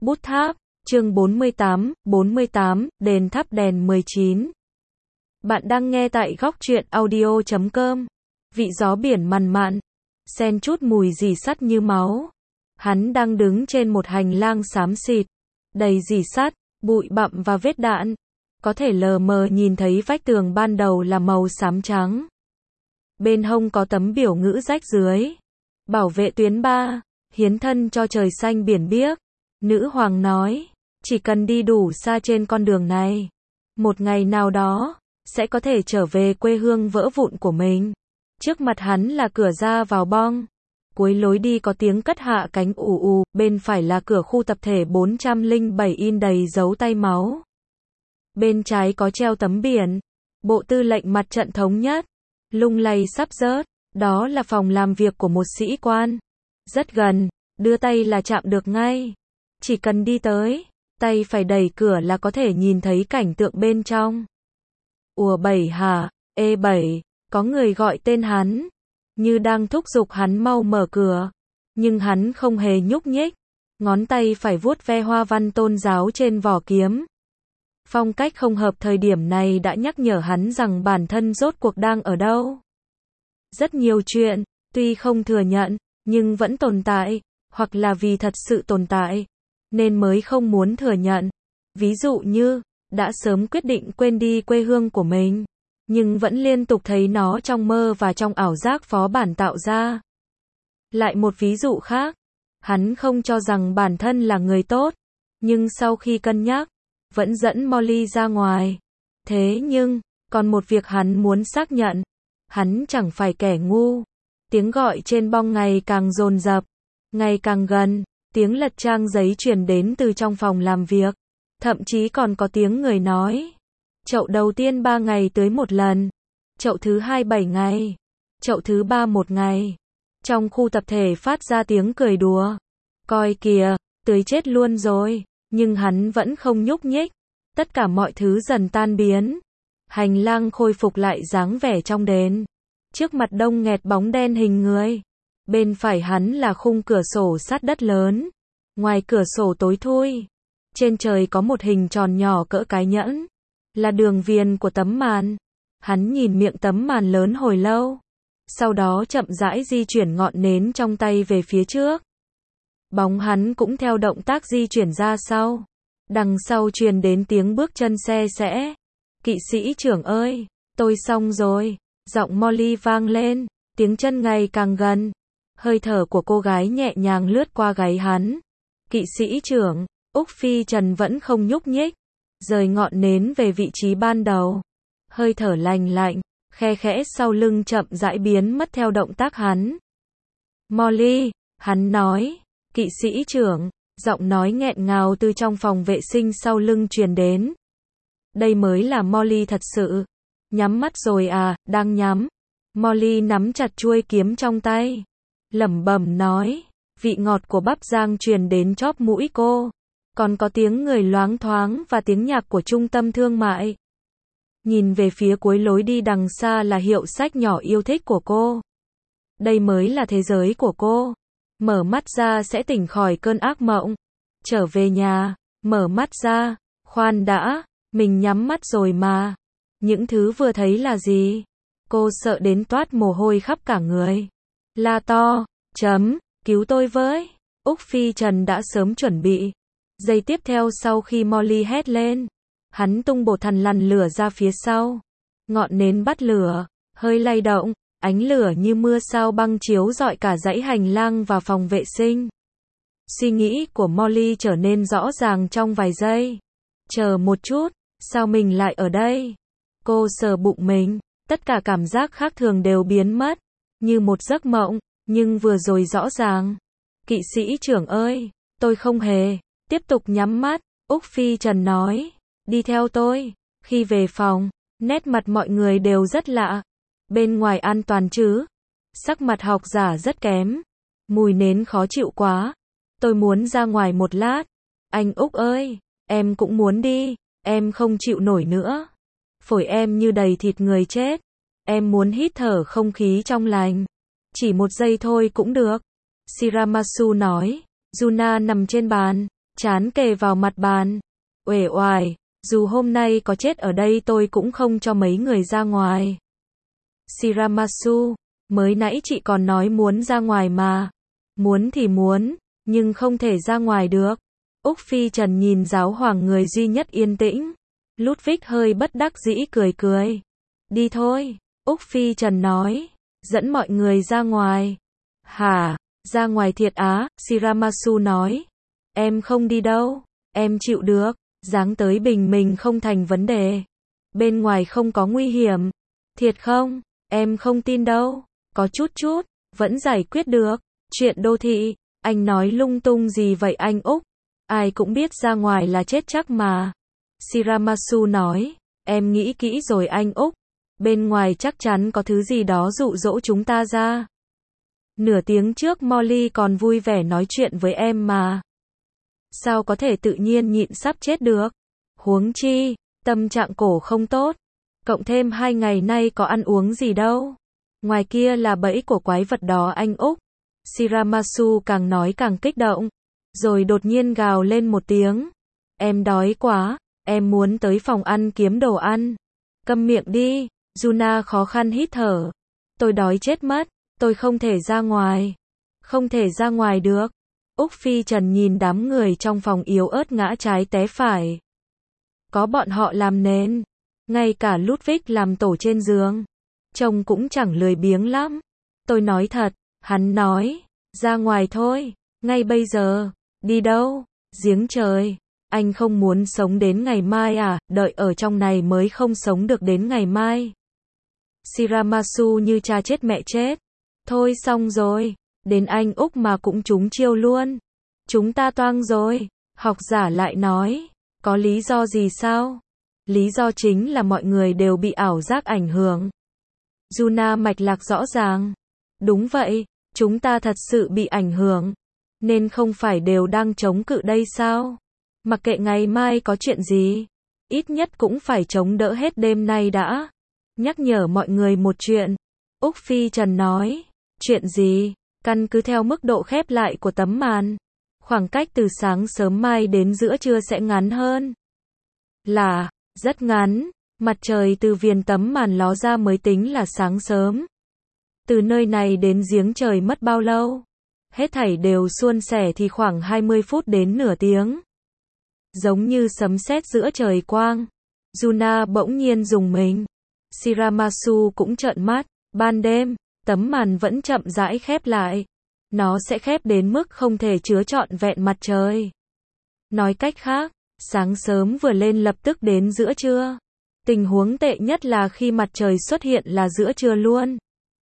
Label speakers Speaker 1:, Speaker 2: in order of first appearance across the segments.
Speaker 1: Bút tháp, chương 48, đền thắp đèn 19. Bạn đang nghe tại góc truyện audio.com. Vị gió biển mằn mặn, xen chút mùi rỉ sắt như máu. Hắn đang đứng trên một hành lang xám xịt, đầy rỉ sắt, bụi bặm và vết đạn. Có thể lờ mờ nhìn thấy vách tường ban đầu là màu xám trắng. Bên hông có tấm biểu ngữ rách dưới. Bảo vệ tuyến 3, hiến thân cho trời xanh biển biếc. Nữ hoàng nói, chỉ cần đi đủ xa trên con đường này, một ngày nào đó, sẽ có thể trở về quê hương vỡ vụn của mình. Trước mặt hắn là cửa ra vào bong. Cuối lối đi có tiếng cất hạ cánh ù ù, bên phải là cửa khu tập thể 407 in đầy dấu tay máu. Bên trái có treo tấm biển, Bộ Tư lệnh Mặt trận Thống nhất, lung lay sắp rớt, đó là phòng làm việc của một sĩ quan. Rất gần, đưa tay là chạm được ngay. Chỉ cần đi tới, tay phải đẩy cửa là có thể nhìn thấy cảnh tượng bên trong. Ủa 7 hả, E7, có người gọi tên hắn, như đang thúc giục hắn mau mở cửa. Nhưng hắn không hề nhúc nhích, ngón tay phải vuốt ve hoa văn tôn giáo trên vỏ kiếm. Phong cách không hợp thời điểm này đã nhắc nhở hắn rằng bản thân rốt cuộc đang ở đâu. Rất nhiều chuyện, tuy không thừa nhận, nhưng vẫn tồn tại, hoặc là vì thật sự tồn tại, nên mới không muốn thừa nhận. Ví dụ như, đã sớm quyết định quên đi quê hương của mình, nhưng vẫn liên tục thấy nó trong mơ và trong ảo giác phó bản tạo ra. Lại một ví dụ khác, hắn không cho rằng bản thân là người tốt, nhưng sau khi cân nhắc, vẫn dẫn Molly ra ngoài. Thế nhưng, còn một việc hắn muốn xác nhận, hắn chẳng phải kẻ ngu. Tiếng gọi trên bong ngày càng dồn dập, ngày càng gần, tiếng lật trang giấy truyền đến từ trong phòng làm việc. Thậm chí còn có tiếng người nói. Chậu đầu tiên 3 ngày tưới một lần. Chậu thứ 2 7 ngày. Chậu thứ 3 1 ngày. Trong khu tập thể phát ra tiếng cười đùa. Coi kìa, tưới chết luôn rồi. Nhưng hắn vẫn không nhúc nhích. Tất cả mọi thứ dần tan biến. Hành lang khôi phục lại dáng vẻ trong đền. Trước mặt đông nghẹt bóng đen hình người. Bên phải hắn là khung cửa sổ sát đất lớn. Ngoài cửa sổ tối thui. Trên trời có một hình tròn nhỏ cỡ cái nhẫn. Là đường viền của tấm màn. Hắn nhìn miệng tấm màn lớn hồi lâu. Sau đó chậm rãi di chuyển ngọn nến trong tay về phía trước. Bóng hắn cũng theo động tác di chuyển ra sau. Đằng sau truyền đến tiếng bước chân xe xẽ. Kỵ sĩ trưởng ơi, tôi xong rồi. Giọng Molly vang lên. Tiếng chân ngày càng gần. Hơi thở của cô gái nhẹ nhàng lướt qua gáy hắn. Kỵ sĩ trưởng. Úc Phi Trần vẫn không nhúc nhích, rời ngọn nến về vị trí ban đầu. Hơi thở lành lạnh, khe khẽ sau lưng chậm rãi biến mất theo động tác hắn. Molly, hắn nói, kỵ sĩ trưởng, giọng nói nghẹn ngào từ trong phòng vệ sinh sau lưng truyền đến. Đây mới là Molly thật sự. Nhắm mắt rồi à, đang nhắm. Molly nắm chặt chuôi kiếm trong tay. Lẩm bẩm nói, vị ngọt của bắp rang truyền đến chóp mũi cô. Còn có tiếng người loáng thoáng và tiếng nhạc của trung tâm thương mại. Nhìn về phía cuối lối đi đằng xa là hiệu sách nhỏ yêu thích của cô. Đây mới là thế giới của cô. Mở mắt ra sẽ tỉnh khỏi cơn ác mộng. Trở về nhà, mở mắt ra, khoan đã, mình nhắm mắt rồi mà. Những thứ vừa thấy là gì? Cô sợ đến toát mồ hôi khắp cả người. La to, cứu tôi với. Úc Phi Trần đã sớm chuẩn bị. Giây tiếp theo sau khi Molly hét lên, hắn tung bột thần lằn lửa ra phía sau. Ngọn nến bắt lửa, hơi lay động, ánh lửa như mưa sao băng chiếu rọi cả dãy hành lang và phòng vệ sinh. Suy nghĩ của Molly trở nên rõ ràng trong vài giây. Chờ một chút, sao mình lại ở đây? Cô sờ bụng mình, tất cả cảm giác khác thường đều biến mất, như một giấc mộng, nhưng vừa rồi rõ ràng. Kỵ sĩ trưởng ơi, tôi không hề. Tiếp tục nhắm mắt, Úc Phi Trần nói, đi theo tôi. Khi về phòng, nét mặt mọi người đều rất lạ. Bên ngoài an toàn chứ? Sắc mặt học giả rất kém. Mùi nến khó chịu quá. Tôi muốn ra ngoài một lát. Anh Úc ơi, em cũng muốn đi. Em không chịu nổi nữa. Phổi em như đầy thịt người chết. Em muốn hít thở không khí trong lành. Chỉ một giây thôi cũng được. Shiramasu nói. Yuna nằm trên bàn. Chán kề vào mặt bàn. Uể oải, dù hôm nay có chết ở đây tôi cũng không cho mấy người ra ngoài. Shiramatsu, mới nãy chị còn nói muốn ra ngoài mà. Muốn thì muốn, nhưng không thể ra ngoài được. Úc Phi Trần nhìn giáo hoàng người duy nhất yên tĩnh. Ludwig hơi bất đắc dĩ cười cười. Đi thôi, Úc Phi Trần nói. Dẫn mọi người ra ngoài. Hả, ra ngoài thiệt á, Shiramatsu nói. Em không đi đâu, em chịu được, dáng tới bình mình không thành vấn đề. Bên ngoài không có nguy hiểm. Thiệt không, em không tin đâu, có chút, vẫn giải quyết được. Chuyện đô thị, anh nói lung tung gì vậy anh Úc? Ai cũng biết ra ngoài là chết chắc mà. Shiramatsu nói, em nghĩ kỹ rồi anh Úc. Bên ngoài chắc chắn có thứ gì đó dụ dỗ chúng ta ra. Nửa tiếng trước Molly còn vui vẻ nói chuyện với em mà. Sao có thể tự nhiên nhịn sắp chết được? Huống chi, tâm trạng cổ không tốt. Cộng thêm 2 ngày nay có ăn uống gì đâu. Ngoài kia là bẫy của quái vật đó anh Úc. Shiramatsu càng nói càng kích động. Rồi đột nhiên gào lên một tiếng. Em đói quá, em muốn tới phòng ăn kiếm đồ ăn. Câm miệng đi, Yuna khó khăn hít thở. Tôi đói chết mất, tôi không thể ra ngoài. Không thể ra ngoài được. Úc Phi Trần nhìn đám người trong phòng yếu ớt ngã trái té phải. Có bọn họ làm nền. Ngay cả Ludwig làm tổ trên giường. Trông cũng chẳng lười biếng lắm. Tôi nói thật, hắn nói. Ra ngoài thôi, ngay bây giờ. Đi đâu? Giếng trời. Anh không muốn sống đến ngày mai à? Đợi ở trong này mới không sống được đến ngày mai. Shiramatsu như cha chết mẹ chết. Thôi xong rồi. Đến anh Úc mà cũng trúng chiêu luôn. Chúng ta toang rồi. Học giả lại nói. Có lý do gì sao? Lý do chính là mọi người đều bị ảo giác ảnh hưởng. Yuna mạch lạc rõ ràng. Đúng vậy, chúng ta thật sự bị ảnh hưởng. Nên không phải đều đang chống cự đây sao? Mặc kệ ngày mai có chuyện gì, ít nhất cũng phải chống đỡ hết đêm nay đã. Nhắc nhở mọi người một chuyện. Úc Phi Trần nói. Chuyện gì? Căn cứ theo mức độ khép lại của tấm màn. Khoảng cách từ sáng sớm mai đến giữa trưa sẽ ngắn hơn. Là, rất ngắn. Mặt trời từ viền tấm màn ló ra mới tính là sáng sớm. Từ nơi này đến giếng trời mất bao lâu? Hết thảy đều suôn sẻ thì khoảng 20 phút đến nửa tiếng. Giống như sấm sét giữa trời quang. Yuna bỗng nhiên rùng mình. Shiramatsu cũng trợn mắt. Ban đêm, tấm màn vẫn chậm rãi khép lại. Nó sẽ khép đến mức không thể chứa trọn vẹn mặt trời. Nói cách khác, sáng sớm vừa lên lập tức đến giữa trưa. Tình huống tệ nhất là khi mặt trời xuất hiện là giữa trưa luôn.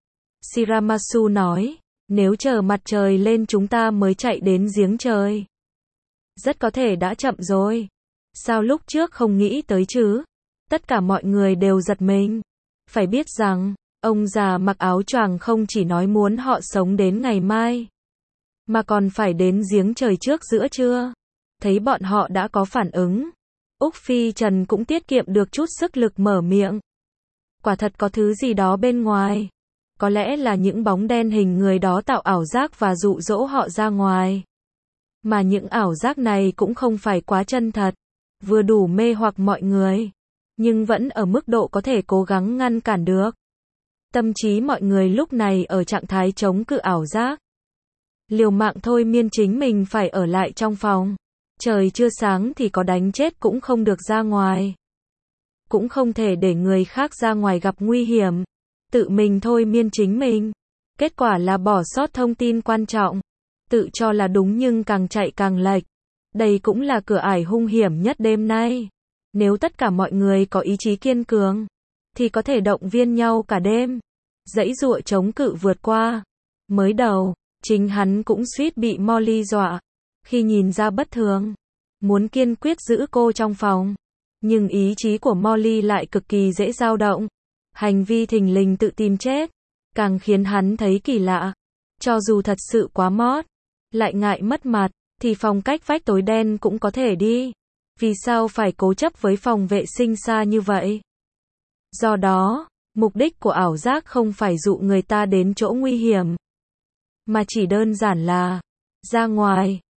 Speaker 1: Shiramatsu nói, nếu chờ mặt trời lên chúng ta mới chạy đến giếng trời. Rất có thể đã chậm rồi. Sao lúc trước không nghĩ tới chứ? Tất cả mọi người đều giật mình. Phải biết rằng, ông già mặc áo choàng không chỉ nói muốn họ sống đến ngày mai, mà còn phải đến giếng trời trước giữa trưa. Thấy bọn họ đã có phản ứng. Úc Phi Trần cũng tiết kiệm được chút sức lực mở miệng. Quả thật có thứ gì đó bên ngoài. Có lẽ là những bóng đen hình người đó tạo ảo giác và dụ dỗ họ ra ngoài. Mà những ảo giác này cũng không phải quá chân thật. Vừa đủ mê hoặc mọi người. Nhưng vẫn ở mức độ có thể cố gắng ngăn cản được. Tâm trí mọi người lúc này ở trạng thái chống cự ảo giác. Liều mạng thôi miên chính mình phải ở lại trong phòng. Trời chưa sáng thì có đánh chết cũng không được ra ngoài. Cũng không thể để người khác ra ngoài gặp nguy hiểm. Tự mình thôi miên chính mình. Kết quả là bỏ sót thông tin quan trọng. Tự cho là đúng nhưng càng chạy càng lệch. Đây cũng là cửa ải hung hiểm nhất đêm nay. Nếu tất cả mọi người có ý chí kiên cường, thì có thể động viên nhau cả đêm. Giãy giụa chống cự vượt qua. Mới đầu, chính hắn cũng suýt bị Molly dọa. Khi nhìn ra bất thường, muốn kiên quyết giữ cô trong phòng. Nhưng ý chí của Molly lại cực kỳ dễ dao động. Hành vi thình lình tự tìm chết, càng khiến hắn thấy kỳ lạ. Cho dù thật sự quá mót, lại ngại mất mặt, thì phòng cách vách tối đen cũng có thể đi. Vì sao phải cố chấp với phòng vệ sinh xa như vậy? Do đó, mục đích của ảo giác không phải dụ người ta đến chỗ nguy hiểm, mà chỉ đơn giản là ra ngoài,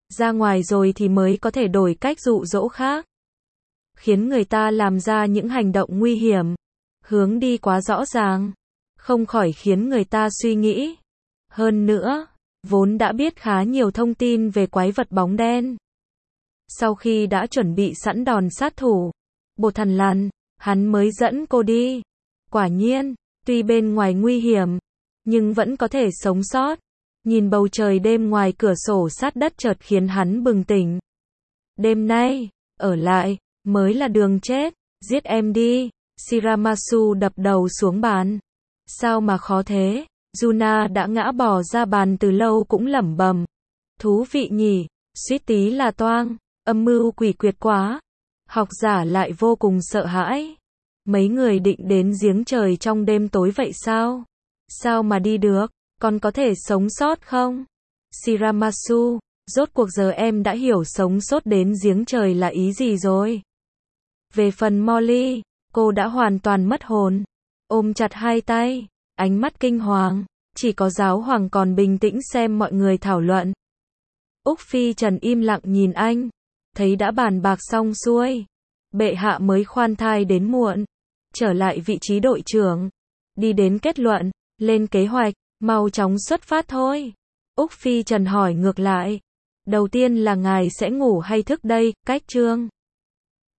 Speaker 1: ra ngoài rồi thì mới có thể đổi cách dụ dỗ khác. Khiến người ta làm ra những hành động nguy hiểm. Hướng đi quá rõ ràng. Không khỏi khiến người ta suy nghĩ. Hơn nữa, vốn đã biết khá nhiều thông tin về quái vật bóng đen. Sau khi đã chuẩn bị sẵn đòn sát thủ, Bột Thằn Lằn, hắn mới dẫn cô đi. Quả nhiên, tuy bên ngoài nguy hiểm, nhưng vẫn có thể sống sót. Nhìn bầu trời đêm ngoài cửa sổ sát đất chợt khiến hắn bừng tỉnh. Đêm nay, ở lại, mới là đường chết. Giết em đi. Shiramasu đập đầu xuống bàn. Sao mà khó thế? Yuna đã ngã bò ra bàn từ lâu cũng lẩm bẩm. Thú vị nhỉ, suýt tí là toang, âm mưu quỷ quyệt quá. Học giả lại vô cùng sợ hãi. Mấy người định đến giếng trời trong đêm tối vậy sao? Sao mà đi được? Còn có thể sống sót không? Shiramasu, rốt cuộc giờ em đã hiểu sống sót đến giếng trời là ý gì rồi. Về phần Molly, cô đã hoàn toàn mất hồn. Ôm chặt hai tay, ánh mắt kinh hoàng. Chỉ có giáo hoàng còn bình tĩnh xem mọi người thảo luận. Úc Phi Trần im lặng nhìn anh. Thấy đã bàn bạc xong xuôi. Bệ hạ mới khoan thai đến muộn. Trở lại vị trí đội trưởng. Đi đến kết luận, lên kế hoạch, mau chóng xuất phát thôi. Úc Phi Trần hỏi ngược lại. Đầu tiên là ngài sẽ ngủ hay thức đây, cách trương?